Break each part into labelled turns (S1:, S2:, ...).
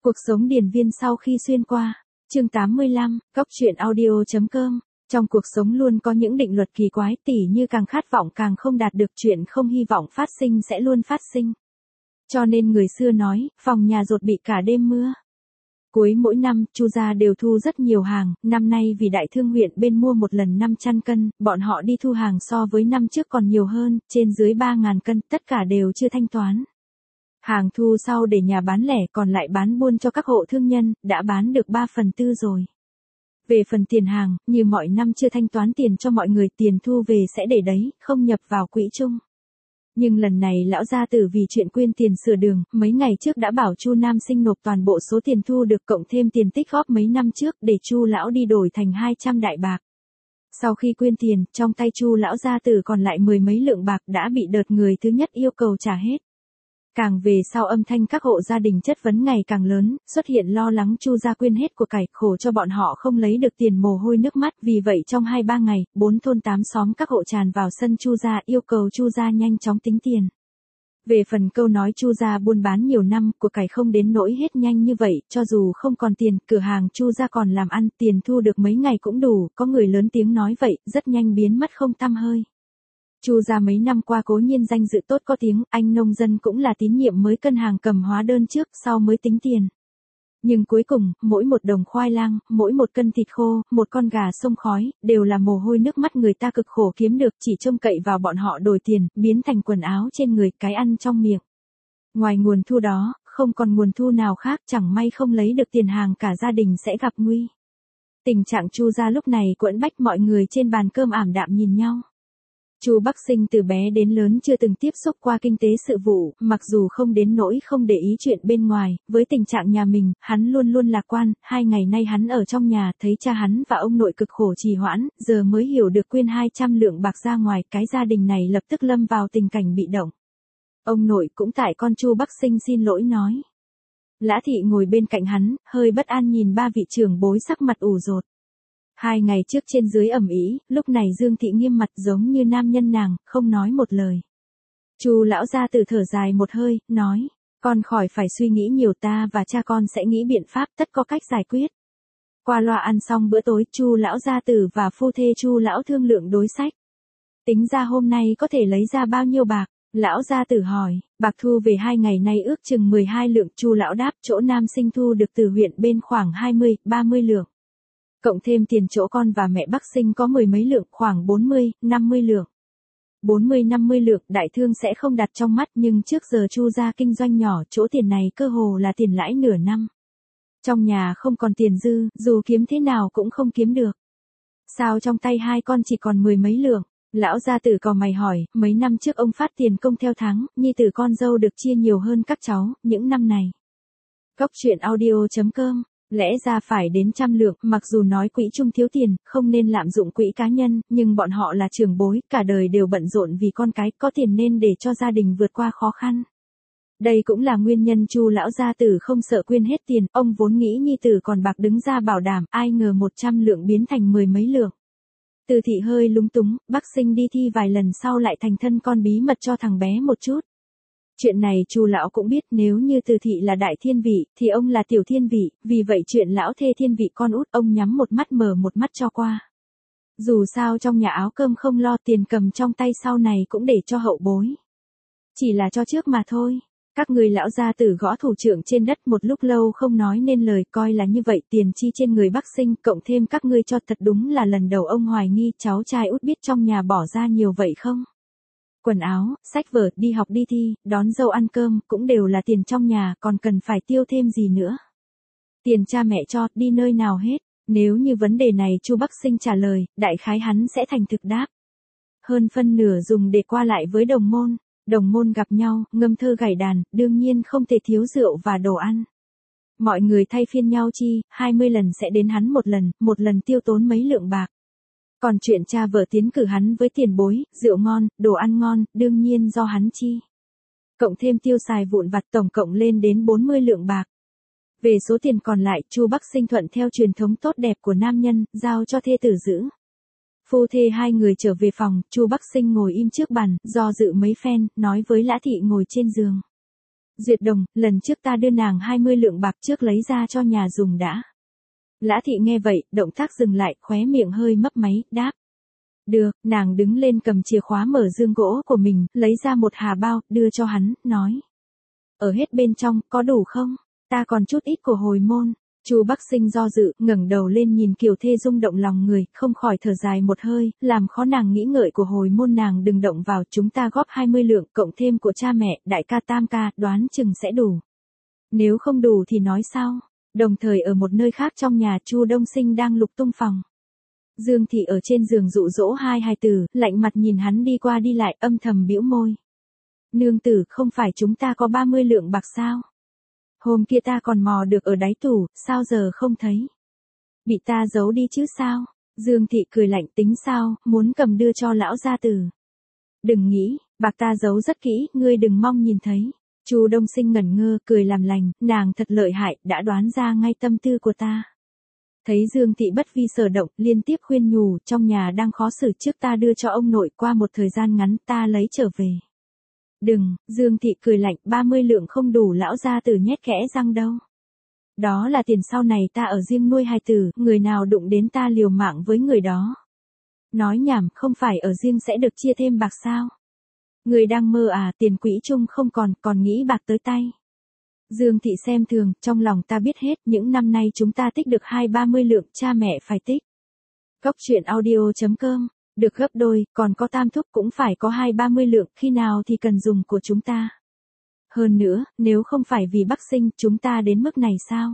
S1: Cuộc sống điền viên sau khi xuyên qua. Chương 85, Góc truyện audio.com. Trong cuộc sống luôn có những định luật kỳ quái, tỉ như càng khát vọng càng không đạt được, chuyện không hy vọng phát sinh sẽ luôn phát sinh. Cho nên người xưa nói, phòng nhà dột bị cả đêm mưa. Cuối mỗi năm, Chu gia đều thu rất nhiều hàng, năm nay vì đại thương huyện bên mua một lần 500 cân, bọn họ đi thu hàng so với năm trước còn nhiều hơn, trên dưới 3.000 cân, tất cả đều chưa thanh toán. Hàng thu sau để nhà bán lẻ, còn lại bán buôn cho các hộ thương nhân, đã bán được 3/4 rồi. Về phần tiền hàng, như mọi năm chưa thanh toán tiền cho mọi người, tiền thu về sẽ để đấy, không nhập vào quỹ chung. Nhưng lần này lão gia tử vì chuyện quyên tiền sửa đường, mấy ngày trước đã bảo Chu Nam Sinh nộp toàn bộ số tiền thu được cộng thêm tiền tích góp mấy năm trước để Chu lão đi đổi thành 200 đại bạc. Sau khi quyên tiền, trong tay Chu lão gia tử còn lại 10 mấy lượng bạc đã bị đợt người thứ nhất yêu cầu trả hết. Càng về sau âm thanh các hộ gia đình chất vấn ngày càng lớn, xuất hiện lo lắng Chu gia quyên hết của cải, khổ cho bọn họ không lấy được tiền mồ hôi nước mắt, vì vậy trong 2-3 ngày, 4 thôn 8 xóm các hộ tràn vào sân Chu gia yêu cầu Chu gia nhanh chóng tính tiền. Về phần câu nói Chu gia buôn bán nhiều năm, của cải không đến nỗi hết nhanh như vậy, cho dù không còn tiền, cửa hàng Chu gia còn làm ăn, tiền thu được mấy ngày cũng đủ, có người lớn tiếng nói vậy, rất nhanh biến mất không tăm hơi. Chu gia mấy năm qua cố nhiên danh dự tốt có tiếng, anh nông dân cũng là tín nhiệm mới cân hàng cầm hóa đơn trước, sau mới tính tiền. Nhưng cuối cùng, mỗi một đồng khoai lang, mỗi một cân thịt khô, một con gà xông khói, đều là mồ hôi nước mắt người ta cực khổ kiếm được, chỉ trông cậy vào bọn họ đổi tiền, biến thành quần áo trên người, cái ăn trong miệng. Ngoài nguồn thu đó, không còn nguồn thu nào khác, chẳng may không lấy được tiền hàng cả gia đình sẽ gặp nguy. Tình trạng Chu gia lúc này quẫn bách, mọi người trên bàn cơm ảm đạm nhìn nhau. Chu Bắc Sinh từ bé đến lớn chưa từng tiếp xúc qua kinh tế sự vụ, mặc dù không đến nỗi không để ý chuyện bên ngoài, với tình trạng nhà mình, hắn luôn luôn lạc quan, 2 ngày nay hắn ở trong nhà, thấy cha hắn và ông nội cực khổ trì hoãn, giờ mới hiểu được quyên 200 lượng bạc ra ngoài, cái gia đình này lập tức lâm vào tình cảnh bị động. Ông nội cũng tại con Chu Bắc Sinh xin lỗi nói. Lã Thị ngồi bên cạnh hắn, hơi bất an nhìn ba vị trưởng bối sắc mặt ủ rột. 2 ngày trước trên dưới ầm ĩ, lúc này Dương Thị nghiêm mặt giống như nam nhân nàng, không nói một lời. Chu lão gia tử thở dài một hơi, nói, con khỏi phải suy nghĩ nhiều, ta và cha con sẽ nghĩ biện pháp, tất có cách giải quyết. Qua loa ăn xong bữa tối, Chu lão gia tử và phu thê Chu lão thương lượng đối sách. Tính ra hôm nay có thể lấy ra bao nhiêu bạc? Lão gia tử hỏi, bạc thu về 2 ngày nay ước chừng 12 lượng, Chu lão đáp, chỗ Nam Sinh thu được từ huyện bên khoảng 20-30 lượng. Cộng thêm tiền chỗ con và mẹ Bắc Sinh có 10 mấy lượng, khoảng 40-50 lượng. 40-50 lượng đại thương sẽ không đặt trong mắt, nhưng trước giờ Chu gia kinh doanh nhỏ, chỗ tiền này cơ hồ là tiền lãi nửa năm. Trong nhà không còn tiền dư, dù kiếm thế nào cũng không kiếm được. Sao trong tay hai con chỉ còn 10 mấy lượng? Lão gia tử cau mày hỏi, mấy năm trước ông phát tiền công theo tháng, nhi tử con dâu được chia nhiều hơn các cháu, những năm này. Góc truyện audio.com. Lẽ ra phải đến 100 lượng, mặc dù nói quỹ chung thiếu tiền, không nên lạm dụng quỹ cá nhân, nhưng bọn họ là trưởng bối, cả đời đều bận rộn vì con cái, có tiền nên để cho gia đình vượt qua khó khăn. Đây cũng là nguyên nhân Chu lão gia tử không sợ quyên hết tiền, ông vốn nghĩ nhi tử còn bạc đứng ra bảo đảm, ai ngờ 100 lượng biến thành 10 mấy lượng. Từ Thị hơi lúng túng, Bắc Sinh đi thi vài lần sau lại thành thân con bí mật cho thằng bé một chút. Chuyện này Chu lão cũng biết, nếu như Từ Thị là đại thiên vị, thì ông là tiểu thiên vị, vì vậy chuyện lão thê thiên vị con út, ông nhắm một mắt mở một mắt cho qua. Dù sao trong nhà áo cơm không lo, tiền cầm trong tay sau này cũng để cho hậu bối. Chỉ là cho trước mà thôi. Các người lão gia tử gõ thủ trưởng trên đất một lúc lâu không nói nên lời, coi là như vậy, tiền chi trên người Bắc Sinh, cộng thêm các ngươi cho, thật đúng là lần đầu ông hoài nghi cháu trai út biết trong nhà bỏ ra nhiều vậy không? Quần áo, sách vở, đi học đi thi, đón dâu ăn cơm, cũng đều là tiền trong nhà, còn cần phải tiêu thêm gì nữa. Tiền cha mẹ cho, đi nơi nào hết. Nếu như vấn đề này Chu Bắc Sinh trả lời, đại khái hắn sẽ thành thực đáp. Hơn phân nửa dùng để qua lại với đồng môn. Đồng môn gặp nhau, ngâm thơ gảy đàn, đương nhiên không thể thiếu rượu và đồ ăn. Mọi người thay phiên nhau chi, 20 lần sẽ đến hắn một lần tiêu tốn mấy lượng bạc. Còn chuyện cha vợ tiến cử hắn với tiền bối, rượu ngon, đồ ăn ngon, đương nhiên do hắn chi. Cộng thêm tiêu xài vụn vặt, tổng cộng lên đến 40 lượng bạc. Về số tiền còn lại, Chu Bắc Sinh thuận theo truyền thống tốt đẹp của nam nhân, giao cho thê tử giữ. Phu thê hai người trở về phòng, Chu Bắc Sinh ngồi im trước bàn, do dự mấy phen, nói với Lã Thị ngồi trên giường. Duyệt Đồng, lần trước ta đưa nàng 20 lượng bạc trước lấy ra cho nhà dùng đã. Lã Thị nghe vậy, động tác dừng lại, khóe miệng hơi mấp máy, đáp. Được, nàng đứng lên cầm chìa khóa mở dương gỗ của mình, lấy ra một hà bao, đưa cho hắn, nói. Ở hết bên trong, có đủ không? Ta còn chút ít của hồi môn. Chu Bắc Sinh do dự, ngẩng đầu lên nhìn Kiều Thê rung động lòng người, không khỏi thở dài một hơi, làm khó nàng nghĩ ngợi của hồi môn nàng đừng động vào, chúng ta góp 20 lượng, cộng thêm của cha mẹ, đại ca tam ca, đoán chừng sẽ đủ. Nếu không đủ thì nói sao? Đồng thời ở một nơi khác trong nhà Chu Đông Sinh đang lục tung phòng. Dương Thị ở trên giường dụ dỗ hai hài tử, lạnh mặt nhìn hắn đi qua đi lại, âm thầm bĩu môi. Nương tử, không phải chúng ta có 30 lượng bạc sao? Hôm kia ta còn mò được ở đáy tủ, sao giờ không thấy? Bị ta giấu đi chứ sao? Dương Thị cười lạnh, tính sao, muốn cầm đưa cho lão gia tử. Đừng nghĩ, bạc ta giấu rất kỹ, ngươi đừng mong nhìn thấy. Chu Đông Sinh ngẩn ngơ, cười làm lành, nàng thật lợi hại, đã đoán ra ngay tâm tư của ta. Thấy Dương Thị bất vi sở động, liên tiếp khuyên nhủ, trong nhà đang khó xử, trước ta đưa cho ông nội, qua một thời gian ngắn ta lấy trở về. Đừng, Dương Thị cười lạnh, 30 lượng không đủ lão gia tử nhét kẽ răng đâu. Đó là tiền sau này ta ở riêng nuôi hài tử, người nào đụng đến ta liều mạng với người đó. Nói nhảm, không phải ở riêng sẽ được chia thêm bạc sao? Người đang mơ à, tiền quỹ chung không còn nghĩ bạc tới tay. Dương Thị xem thường, trong lòng ta biết hết, những năm nay chúng ta tích được 20-30 lượng, cha mẹ phải tích. Cốc truyện audio.com, được gấp đôi, còn có tam thúc cũng phải có 20-30 lượng, khi nào thì cần dùng của chúng ta. Hơn nữa, nếu không phải vì Bắc Sinh, chúng ta đến mức này sao?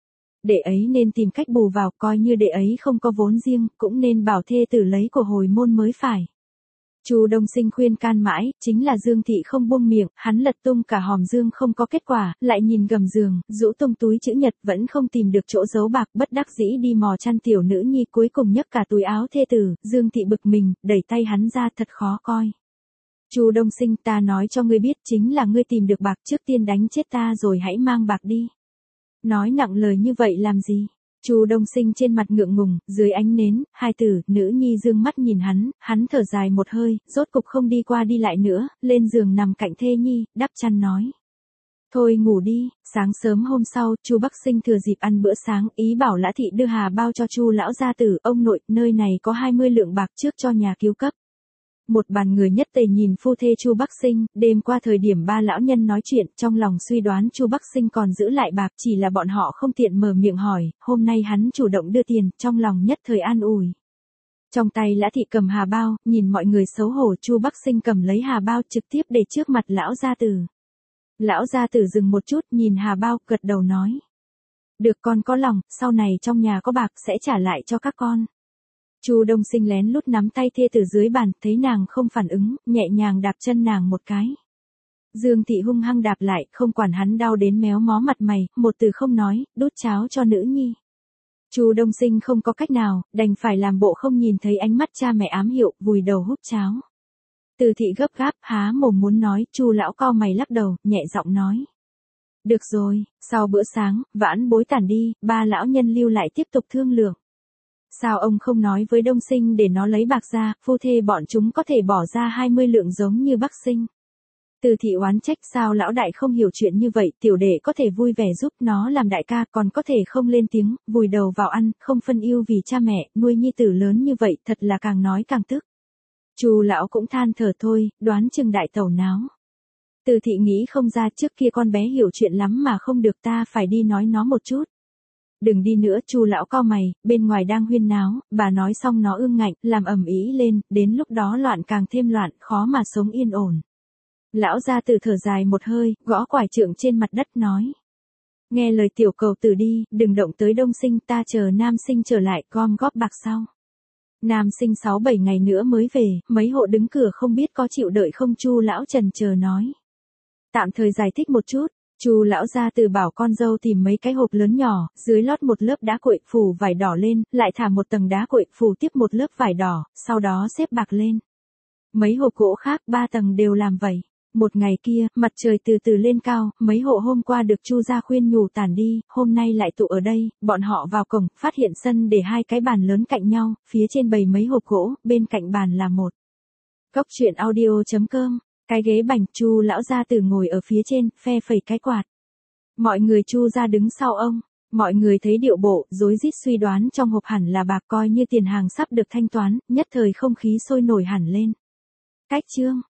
S1: Đệ ấy nên tìm cách bù vào, coi như đệ ấy không có vốn riêng, cũng nên bảo thê tử lấy của hồi môn mới phải. Chu Đông Sinh khuyên can mãi, chính là Dương Thị không buông miệng, hắn lật tung cả hòm dương không có kết quả, lại nhìn gầm giường, rũ tung túi chữ nhật vẫn không tìm được chỗ giấu bạc, bất đắc dĩ đi mò chăn tiểu nữ nhi, cuối cùng nhấc cả túi áo thê tử. Dương Thị bực mình, đẩy tay hắn ra, thật khó coi. Chu Đông Sinh, ta nói cho ngươi biết, chính là ngươi tìm được bạc, trước tiên đánh chết ta rồi hãy mang bạc đi. Nói nặng lời như vậy làm gì? Chu Đông Sinh trên mặt ngượng ngùng, dưới ánh nến, hai tử, nữ nhi dương mắt nhìn hắn thở dài một hơi, rốt cục không đi qua đi lại nữa, lên giường nằm cạnh thê nhi, đắp chăn nói. Thôi ngủ đi. Sáng sớm hôm sau, Chu Bắc Sinh thừa dịp ăn bữa sáng, ý bảo Lã Thị đưa hà bao cho Chu lão gia tử, ông nội, nơi này có 20 lượng bạc trước cho nhà cứu cấp. Một bàn người nhất tề nhìn phu thê Chu Bắc Sinh, đêm qua thời điểm ba lão nhân nói chuyện, trong lòng suy đoán Chu Bắc Sinh còn giữ lại bạc, chỉ là bọn họ không tiện mở miệng hỏi, hôm nay hắn chủ động đưa tiền, trong lòng nhất thời an ủi. Trong tay Lã Thị cầm hà bao, nhìn mọi người xấu hổ, Chu Bắc Sinh cầm lấy hà bao trực tiếp để trước mặt lão gia tử. Lão gia tử dừng một chút, nhìn hà bao, gật đầu nói. Được, con có lòng, sau này trong nhà có bạc sẽ trả lại cho các con. Chu Đông Sinh lén lút nắm tay thê tử dưới bàn, thấy nàng không phản ứng, nhẹ nhàng đạp chân nàng một cái. Dương Thị hung hăng đạp lại, không quản hắn đau đến méo mó mặt mày, một từ không nói, đút cháo cho nữ nhi. Chu Đông Sinh không có cách nào, đành phải làm bộ không nhìn thấy ánh mắt cha mẹ ám hiệu, vùi đầu húp cháo. Từ Thị gấp gáp, há mồm muốn nói, Chu lão cau mày lắc đầu, nhẹ giọng nói. Được rồi. Sau bữa sáng, vãn bối tản đi, ba lão nhân lưu lại tiếp tục thương lượng. Sao ông không nói với Đông Sinh để nó lấy bạc ra, phu thê bọn chúng có thể bỏ ra 20 lượng giống như Bắc Sinh. Từ Thị oán trách, sao lão đại không hiểu chuyện như vậy, tiểu đệ có thể vui vẻ giúp nó làm đại ca, còn có thể không lên tiếng, vùi đầu vào ăn, không phân ưu vì cha mẹ, nuôi nhi tử lớn như vậy, thật là càng nói càng tức. Chu lão cũng than thở, thôi, đoán chừng đại tẩu náo. Từ Thị nghĩ không ra, trước kia con bé hiểu chuyện lắm mà không được, ta phải đi nói nó một chút. Đừng đi nữa. Chu lão cau mày, bên ngoài đang huyên náo, bà nói xong nó ương ngạnh, làm ầm ĩ lên, đến lúc đó loạn càng thêm loạn, khó mà sống yên ổn. Lão gia tử thở dài một hơi, gõ quải trượng trên mặt đất nói. Nghe lời tiểu cầu tử đi, đừng động tới Đông Sinh, ta chờ Nam Sinh trở lại, gom góp bạc sau. Nam Sinh 6-7 ngày nữa mới về, mấy hộ đứng cửa không biết có chịu đợi không. Chu lão trần chờ nói. Tạm thời giải thích một chút. Chu lão gia tử bảo con dâu tìm mấy cái hộp lớn nhỏ, dưới lót một lớp đá cuội, phủ vải đỏ lên, lại thả một tầng đá cuội, phủ tiếp một lớp vải đỏ, sau đó xếp bạc lên. Mấy hộp gỗ khác 3 tầng đều làm vậy. Một ngày kia, mặt trời từ từ lên cao, mấy hộ hôm qua được Chu gia khuyên nhủ tản đi, hôm nay lại tụ ở đây. Bọn họ vào cổng, phát hiện sân để 2 cái bàn lớn cạnh nhau, phía trên bày mấy hộp gỗ, bên cạnh bàn là một. Cốc truyện audio.com Cái ghế bành, Chu lão gia tử ngồi ở phía trên, phe phẩy cái quạt. Mọi người Chu ra đứng sau ông. Mọi người thấy điệu bộ, rối rít suy đoán trong hộp hẳn là bạc, coi như tiền hàng sắp được thanh toán, nhất thời không khí sôi nổi hẳn lên. Cách chương